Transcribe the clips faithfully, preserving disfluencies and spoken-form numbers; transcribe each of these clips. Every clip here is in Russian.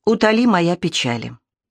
Утоли моя печали.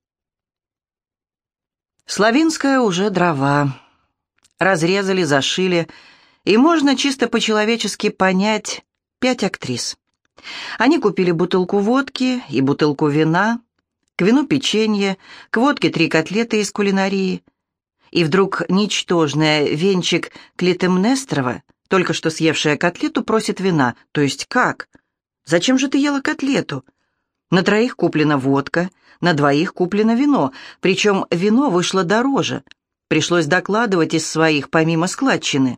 Славинская уже дрова. Разрезали, зашили, и можно чисто по-человечески понять пять актрис. Они купили бутылку водки и бутылку вина, к вину печенье, к водке три котлеты из кулинарии. И вдруг ничтожная Венчик Клитемнестрова, только что съевшая котлету, просит вина. То есть как? Зачем же ты ела котлету? На троих куплена водка, на двоих куплено вино, причем вино вышло дороже. Пришлось докладывать из своих, помимо складчины.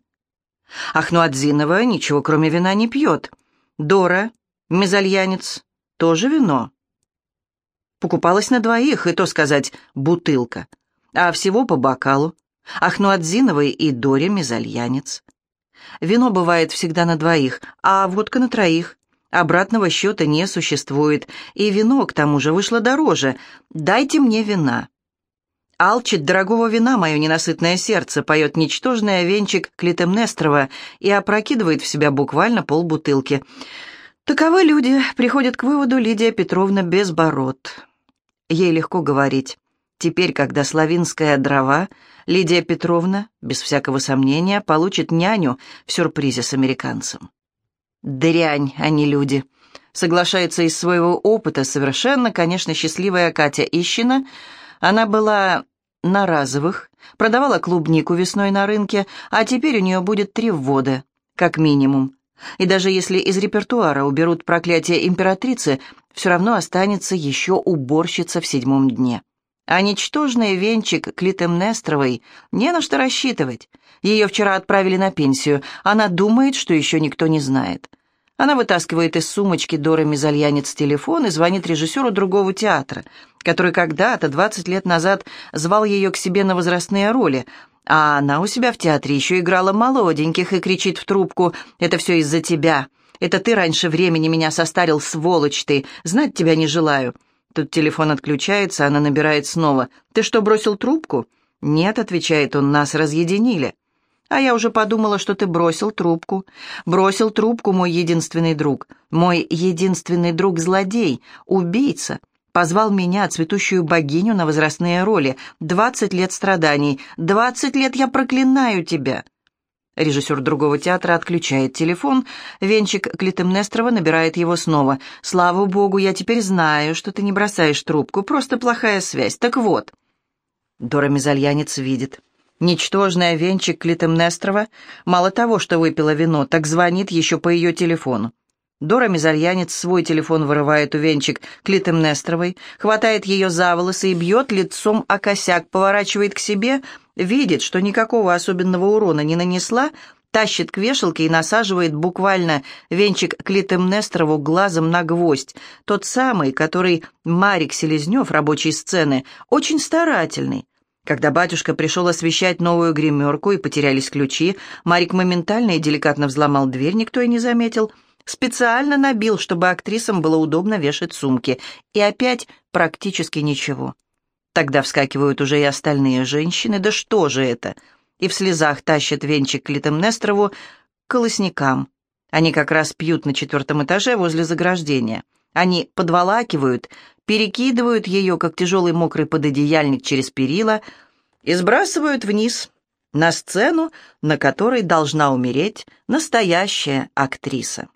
Ахнуадзинова ничего, кроме вина, не пьет. Дора, мезальянец, тоже вино. Покупалась на двоих, и то сказать, бутылка. А всего по бокалу. Ахнуадзиновой и Доре мезальянец. Вино бывает всегда на двоих, а водка на троих. Обратного счета не существует, и вино, к тому же, вышло дороже. Дайте мне вина. «Алчит дорогого вина мое ненасытное сердце», поет ничтожная Венчик Клитемнестрова и опрокидывает в себя буквально полбутылки. Таковы люди, приходит к выводу Лидия Петровна Безбород. Ей легко говорить. Теперь, когда славинская дрова, Лидия Петровна, без всякого сомнения, получит няню в сюрпризе с американцем. Дрянь, а не люди. Соглашается из своего опыта совершенно, конечно, счастливая Катя Ищина. Она была на разовых, продавала клубнику весной на рынке, а теперь у нее будет три ввода, как минимум. И даже если из репертуара уберут «Проклятие императрицы», все равно останется еще уборщица в седьмом дне. А ничтожный Венчик Клитемнестровой не на что рассчитывать. Ее вчера отправили на пенсию. Она думает, что еще никто не знает. Она вытаскивает из сумочки Доры мезальянец телефон и звонит режиссеру другого театра, который когда-то, двадцать лет назад, звал ее к себе на возрастные роли, а она у себя в театре еще играла молоденьких и кричит в трубку: «Это все из-за тебя. Это ты раньше времени меня состарил, сволочь ты. Знать тебя не желаю». Тут телефон отключается, она набирает снова. «Ты что, бросил трубку?» «Нет», — отвечает он, — «нас разъединили». «А я уже подумала, что ты бросил трубку. Бросил трубку, мой единственный друг. Мой единственный друг-злодей, убийца. Позвал меня, цветущую богиню, на возрастные роли. Двадцать лет страданий. Двадцать лет я проклинаю тебя». Режиссер другого театра отключает телефон. Венчик Клитемнестрова набирает его снова. «Слава богу, я теперь знаю, что ты не бросаешь трубку. Просто плохая связь. Так вот». Дора мезальянец видит. Ничтожная Венчик Клитемнестрова мало того, что выпила вино, так звонит еще по ее телефону. Дора мезальянец свой телефон вырывает у Венчик Клитемнестровой, хватает ее за волосы и бьет лицом о косяк, поворачивает к себе, видит, что никакого особенного урона не нанесла, тащит к вешалке и насаживает буквально Венчик Клитемнестрову глазом на гвоздь, тот самый, который Марик Селезнев, рабочей сцены, очень старательный. Когда батюшка пришел освещать новую гримерку и потерялись ключи, Марик моментально и деликатно взломал дверь, никто и не заметил. Специально набил, чтобы актрисам было удобно вешать сумки. И опять практически ничего. Тогда вскакивают уже и остальные женщины. Да что же это? И в слезах тащат Венчик Клитемнестрову к колосникам. Они как раз пьют на четвертом этаже возле заграждения. Они подволакивают, перекидывают ее, как тяжелый мокрый пододеяльник, через перила и сбрасывают вниз, на сцену, на которой должна умереть настоящая актриса.